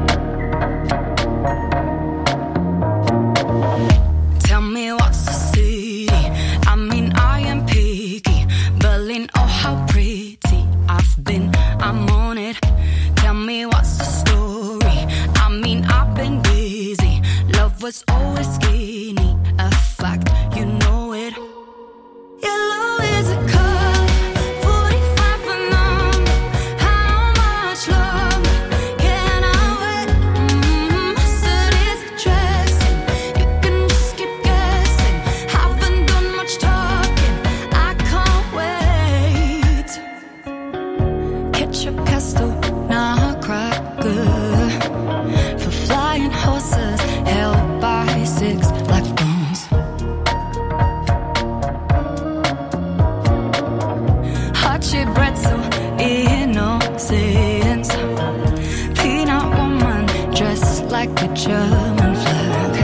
Tell me what's the city? I mean I am picky. Berlin, oh how pretty I've been, I'm on it. Tell me what's the story? I mean I've been busy. Love was always skinny, a fact, you know it. Yellow is a color, 45 a number. How much longer can I wait? Mustard is a dressing, you can just keep guessing. Haven't done much talking, I can't wait. Ketchup, castle, nutcracker, for flying horses held by 6 black bones. Hachi pretzel, innocence. Peanut woman dressed like a German flag.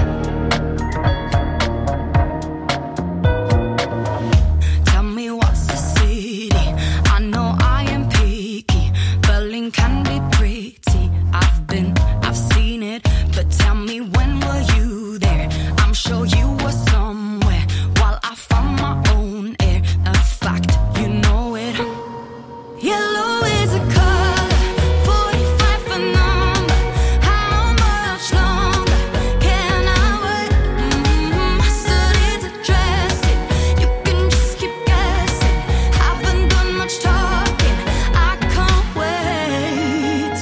Tell me what's the city? I know I am picky. Berlin can be pretty. I've seen it. But tell me, when were you there? I'm sure you were somewhere while I found my own air. A fact, you know it. Yellow is a color, 45 a number. How much longer can I wait? Mustard is a dressing, you can just keep guessing. Haven't done much talking, I can't wait.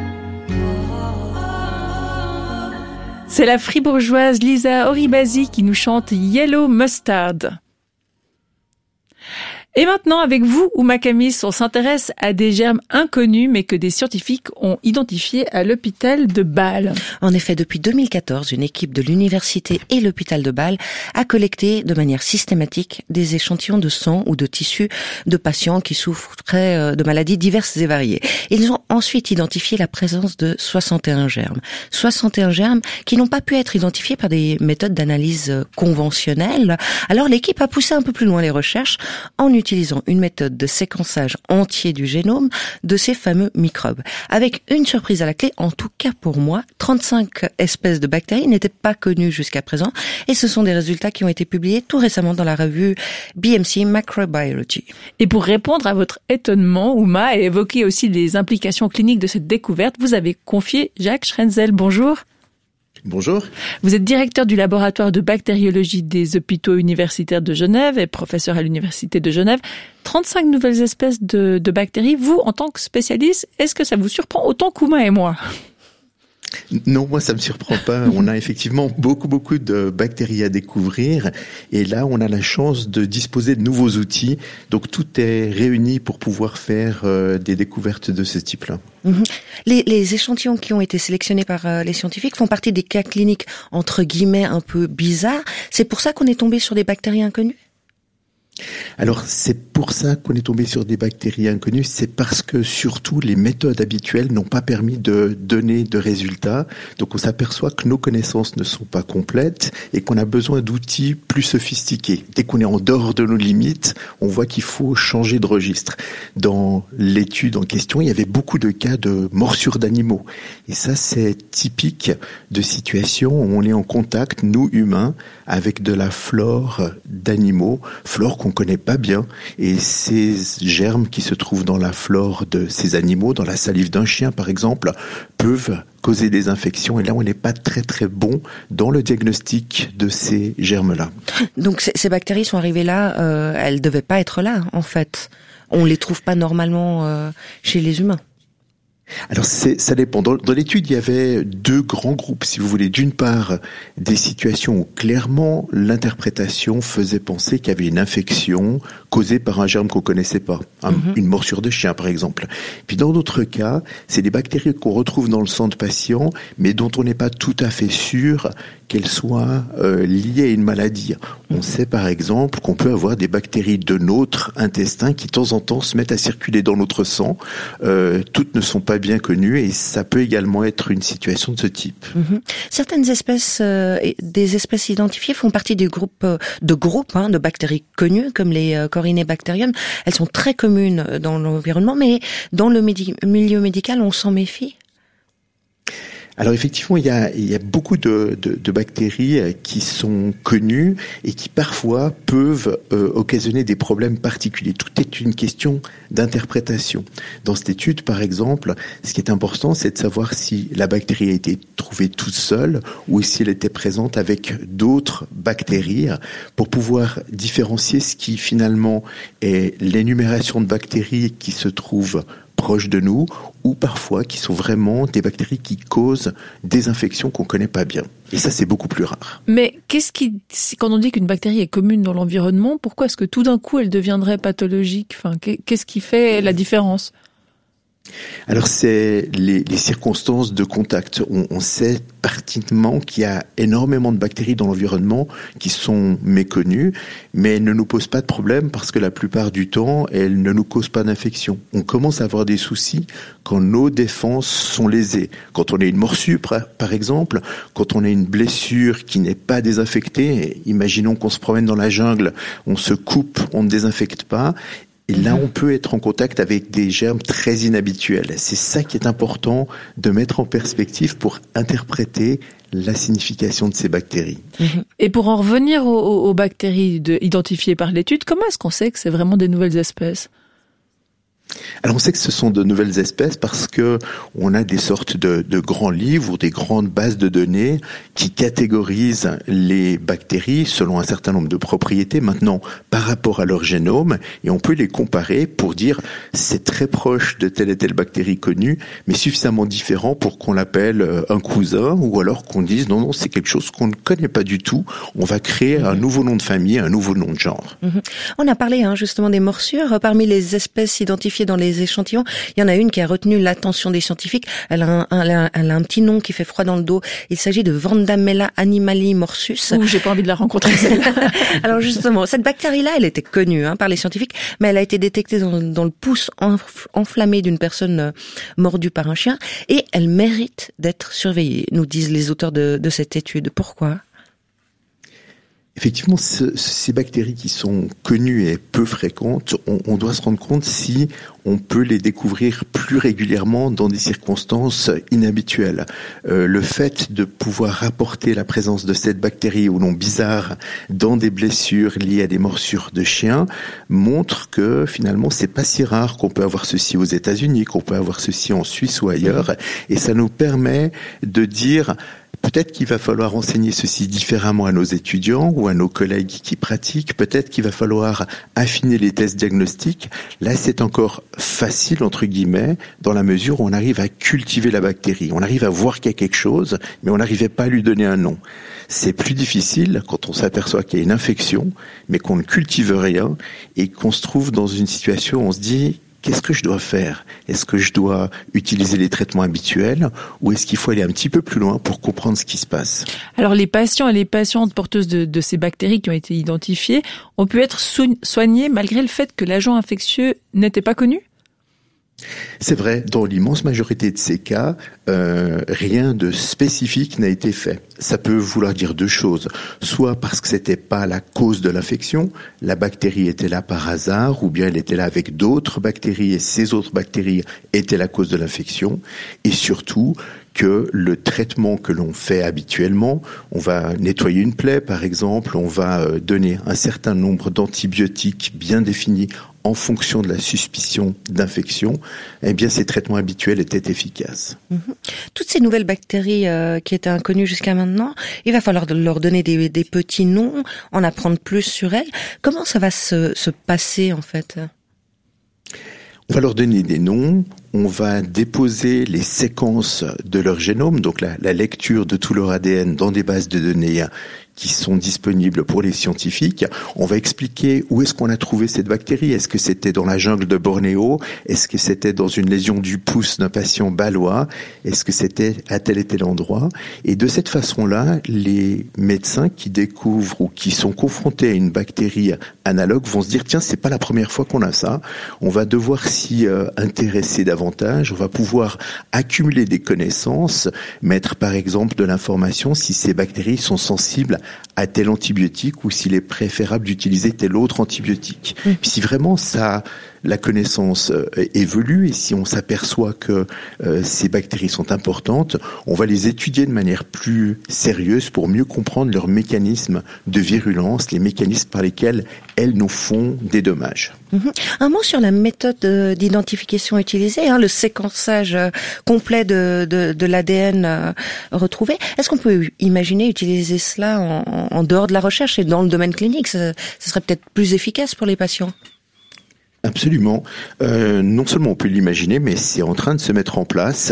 C'est la fribourgeoise Lisa Oribasi qui nous chante Yellow Mustard. Et maintenant, avec vous, Ouma Kamis, on s'intéresse à des germes inconnus, mais que des scientifiques ont identifiés à l'hôpital de Bâle. En effet, depuis 2014, une équipe de l'université et l'hôpital de Bâle a collecté de manière systématique des échantillons de sang ou de tissus de patients qui souffraient de maladies diverses et variées. Ils ont ensuite identifié la présence de 61 germes. 61 germes qui n'ont pas pu être identifiés par des méthodes d'analyse conventionnelles. Alors l'équipe a poussé un peu plus loin les recherches en utilisant une méthode de séquençage entier du génome de ces fameux microbes. Avec une surprise à la clé, en tout cas pour moi, 35 espèces de bactéries n'étaient pas connues jusqu'à présent et ce sont des résultats qui ont été publiés tout récemment dans la revue BMC Microbiology. Et pour répondre à votre étonnement, Ouma, et évoquer aussi les implications cliniques de cette découverte, vous avez confié Jacques Schrenzel. Bonjour. Bonjour. Vous êtes directeur du laboratoire de bactériologie des hôpitaux universitaires de Genève et professeur à l'université de Genève. 35 nouvelles espèces de bactéries. Vous, en tant que spécialiste, est-ce que ça vous surprend autant qu'Ouma et moi ? Non, moi ça me surprend pas. On a effectivement beaucoup de bactéries à découvrir et là on a la chance de disposer de nouveaux outils. Donc tout est réuni pour pouvoir faire des découvertes de ce type-là. Les échantillons qui ont été sélectionnés par les scientifiques font partie des cas cliniques entre guillemets un peu bizarres. C'est pour ça qu'on est tombé sur des bactéries inconnues ? Alors c'est pour ça qu'on est tombé sur des bactéries inconnues, c'est parce que surtout les méthodes habituelles n'ont pas permis de donner de résultats. Donc on s'aperçoit que nos connaissances ne sont pas complètes et qu'on a besoin d'outils plus sophistiqués. Dès qu'on est en dehors de nos limites, on voit qu'il faut changer de registre. Dans l'étude en question, il y avait beaucoup de cas de morsures d'animaux. Et ça c'est typique de situations où on est en contact, nous humains, avec de la flore d'animaux, flore qu'on connaît pas bien, et ces germes qui se trouvent dans la flore de ces animaux, dans la salive d'un chien par exemple, peuvent causer des infections, et là on n'est pas très bon dans le diagnostic de ces germes-là. Donc ces bactéries sont arrivées là, elles devaient pas être là en fait. On les trouve pas normalement chez les humains. Alors ça dépend. Dans l'étude, il y avait deux grands groupes, si vous voulez. D'une part, des situations où clairement l'interprétation faisait penser qu'il y avait une infection causée par un germe qu'on connaissait pas, une morsure de chien par exemple. Puis dans d'autres cas, c'est des bactéries qu'on retrouve dans le sang de patients, mais dont on n'est pas tout à fait sûr qu'elles soient liées à une maladie. On sait par exemple qu'on peut avoir des bactéries de notre intestin qui de temps en temps se mettent à circuler dans notre sang. Toutes ne sont pas bien connues et ça peut également être une situation de ce type. Certaines espèces, des espèces identifiées font partie des groupes de bactéries connues comme les Corynebacterium. Elles sont très communes dans l'environnement, mais dans le milieu médical, on s'en méfie. Alors effectivement, il y a beaucoup de bactéries qui sont connues et qui parfois peuvent occasionner des problèmes particuliers. Tout est une question d'interprétation. Dans cette étude, par exemple, ce qui est important, c'est de savoir si la bactérie a été trouvée toute seule ou si elle était présente avec d'autres bactéries pour pouvoir différencier ce qui finalement est l'énumération de bactéries qui se trouvent proches de nous ou parfois qui sont vraiment des bactéries qui causent des infections qu'on connaît pas bien. Et ça, c'est beaucoup plus rare. Mais quand on dit qu'une bactérie est commune dans l'environnement, pourquoi est-ce que tout d'un coup elle deviendrait pathologique ? Enfin, qu'est-ce qui fait la différence ? Alors c'est les circonstances de contact. On sait pertinemment qu'il y a énormément de bactéries dans l'environnement qui sont méconnues, mais elles ne nous posent pas de problème parce que la plupart du temps, elles ne nous causent pas d'infection. On commence à avoir des soucis quand nos défenses sont lésées. Quand on a une morsure, par exemple, quand on a une blessure qui n'est pas désinfectée, imaginons qu'on se promène dans la jungle, on se coupe, on ne désinfecte pas, et là, on peut être en contact avec des germes très inhabituels. C'est ça qui est important de mettre en perspective pour interpréter la signification de ces bactéries. Et pour en revenir aux bactéries identifiées par l'étude, comment est-ce qu'on sait que c'est vraiment des nouvelles espèces ? Alors on sait que ce sont de nouvelles espèces parce que on a des sortes de grands livres ou des grandes bases de données qui catégorisent les bactéries selon un certain nombre de propriétés maintenant par rapport à leur génome, et on peut les comparer pour dire c'est très proche de telle et telle bactérie connue mais suffisamment différent pour qu'on l'appelle un cousin, ou alors qu'on dise non c'est quelque chose qu'on ne connaît pas du tout, on va créer un nouveau nom de famille, un nouveau nom de genre. On a parlé justement des morsures. Parmi les espèces identifiées dans les échantillons, il y en a une qui a retenu l'attention des scientifiques. Elle a un petit nom qui fait froid dans le dos. Il s'agit de Vandamella animali morsus. J'ai pas envie de la rencontrer celle-là. Alors justement, cette bactérie-là, elle était connue par les scientifiques, mais elle a été détectée dans le pouce enflammé d'une personne mordue par un chien, et elle mérite d'être surveillée, nous disent les auteurs de cette étude. Pourquoi ? Effectivement, ces bactéries qui sont connues et peu fréquentes, on doit se rendre compte si on peut les découvrir plus régulièrement dans des circonstances inhabituelles. Le fait de pouvoir rapporter la présence de cette bactérie au nom bizarre dans des blessures liées à des morsures de chiens montre que finalement c'est pas si rare qu'on peut avoir ceci aux États-Unis, qu'on peut avoir ceci en Suisse ou ailleurs, et ça nous permet de dire peut-être qu'il va falloir enseigner ceci différemment à nos étudiants ou à nos collègues qui pratiquent. Peut-être qu'il va falloir affiner les tests diagnostiques. Là, c'est encore facile, entre guillemets, dans la mesure où on arrive à cultiver la bactérie. On arrive à voir qu'il y a quelque chose, mais on n'arrivait pas à lui donner un nom. C'est plus difficile quand on s'aperçoit qu'il y a une infection, mais qu'on ne cultive rien et qu'on se trouve dans une situation où on se dit... Qu'est-ce que je dois faire ? Est-ce que je dois utiliser les traitements habituels ou est-ce qu'il faut aller un petit peu plus loin pour comprendre ce qui se passe ? Alors les patients et les patientes porteuses de ces bactéries qui ont été identifiées ont pu être soignés malgré le fait que l'agent infectieux n'était pas connu ? C'est vrai, dans l'immense majorité de ces cas, rien de spécifique n'a été fait. Ça peut vouloir dire deux choses. Soit parce que c'était pas la cause de l'infection, la bactérie était là par hasard, ou bien elle était là avec d'autres bactéries et ces autres bactéries étaient la cause de l'infection. Et surtout, que le traitement que l'on fait habituellement, on va nettoyer une plaie par exemple, on va donner un certain nombre d'antibiotiques bien définis en fonction de la suspicion d'infection, eh bien ces traitements habituels étaient efficaces. Toutes ces nouvelles bactéries qui étaient inconnues jusqu'à maintenant, il va falloir leur donner des petits noms, en apprendre plus sur elles. Comment ça va se passer en fait ? On va leur donner des noms, on va déposer les séquences de leur génome, donc la lecture de tout leur ADN dans des bases de données qui sont disponibles pour les scientifiques. On va expliquer où est-ce qu'on a trouvé cette bactérie. Est-ce que c'était dans la jungle de Bornéo ? Est-ce que c'était dans une lésion du pouce d'un patient bâlois ? Est-ce que c'était à tel et tel endroit ? Et de cette façon-là, les médecins qui découvrent ou qui sont confrontés à une bactérie analogue vont se dire tiens, c'est pas la première fois qu'on a ça. On va devoir s'y intéresser davantage. On va pouvoir accumuler des connaissances, mettre par exemple de l'information si ces bactéries sont sensibles à tel antibiotique ou s'il est préférable d'utiliser tel autre antibiotique. Si vraiment la connaissance évolue et si on s'aperçoit que ces bactéries sont importantes, on va les étudier de manière plus sérieuse pour mieux comprendre leurs mécanismes de virulence, les mécanismes par lesquels elles nous font des dommages. Un mot sur la méthode d'identification utilisée, le séquençage complet de l'ADN retrouvé. Est-ce qu'on peut imaginer utiliser cela en dehors de la recherche et dans le domaine clinique ? Ce serait peut-être plus efficace pour les patients. Absolument. Non seulement on peut l'imaginer, mais c'est en train de se mettre en place.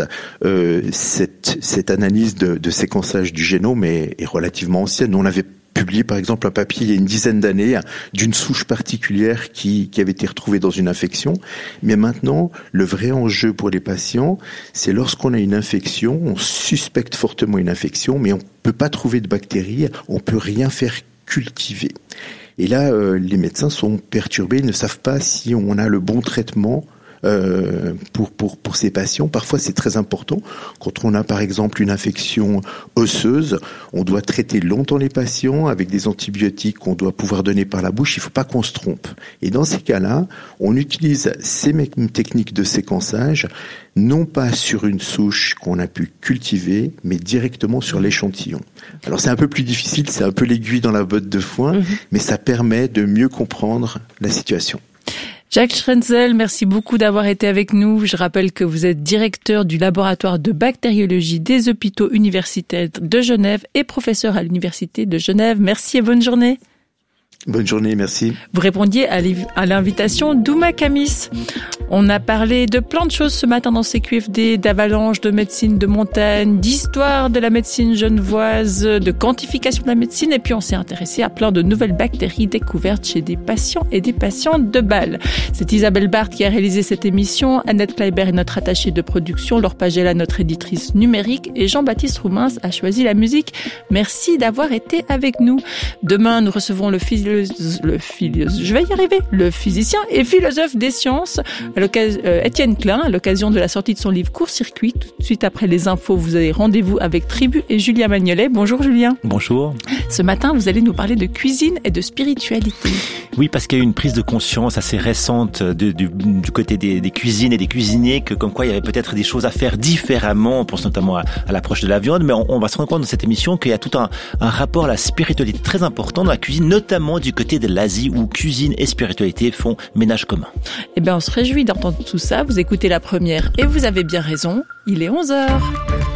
Cette analyse de séquençage du génome est relativement ancienne. On avait publié par exemple un papier il y a une dizaine d'années d'une souche particulière qui avait été retrouvée dans une infection. Mais maintenant, le vrai enjeu pour les patients, c'est lorsqu'on a une infection, on suspecte fortement une infection, mais on peut pas trouver de bactéries, on peut rien faire cultiver. Et là, les médecins sont perturbés, ils ne savent pas si on a le bon traitement pour ces patients. Parfois, c'est très important. Quand on a, par exemple, une infection osseuse, on doit traiter longtemps les patients avec des antibiotiques qu'on doit pouvoir donner par la bouche. Il ne faut pas qu'on se trompe. Et dans ces cas-là, on utilise ces mêmes techniques de séquençage, non pas sur une souche qu'on a pu cultiver, mais directement sur l'échantillon. Alors, c'est un peu plus difficile, c'est un peu l'aiguille dans la botte de foin, mais ça permet de mieux comprendre la situation. Jacques Schrenzel, merci beaucoup d'avoir été avec nous. Je rappelle que vous êtes directeur du laboratoire de bactériologie des hôpitaux universitaires de Genève et professeur à l'université de Genève. Merci et bonne journée. Bonne journée, merci. Vous répondiez à l'invitation d'Ouma Kamis. On a parlé de plein de choses ce matin dans CQFD, d'avalanche, de médecine de montagne, d'histoire de la médecine genevoise, de quantification de la médecine, et puis on s'est intéressé à plein de nouvelles bactéries découvertes chez des patients et des patientes de Bâle. C'est Isabelle Barthes qui a réalisé cette émission, Annette Kleiber est notre attachée de production, Laure Pagela notre éditrice numérique, et Jean-Baptiste Roumins a choisi la musique. Merci d'avoir été avec nous. Demain, nous recevons le physicien et philosophe des sciences, Étienne Klein, à l'occasion de la sortie de son livre Court-circuit. Tout de suite après les infos, vous avez rendez-vous avec Tribu et Julien Magnolet. Bonjour Julien. Bonjour. Ce matin, vous allez nous parler de cuisine et de spiritualité. Oui, parce qu'il y a eu une prise de conscience assez récente du côté des cuisines et des cuisiniers, que comme quoi il y avait peut-être des choses à faire différemment. On pense notamment à l'approche de la viande, mais on va se rendre compte dans cette émission qu'il y a tout un rapport à la spiritualité très important dans la cuisine, notamment du côté de l'Asie, où cuisine et spiritualité font ménage commun. Eh bien, on se réjouit d'entendre tout ça. Vous écoutez La Première et vous avez bien raison. Il est 11h.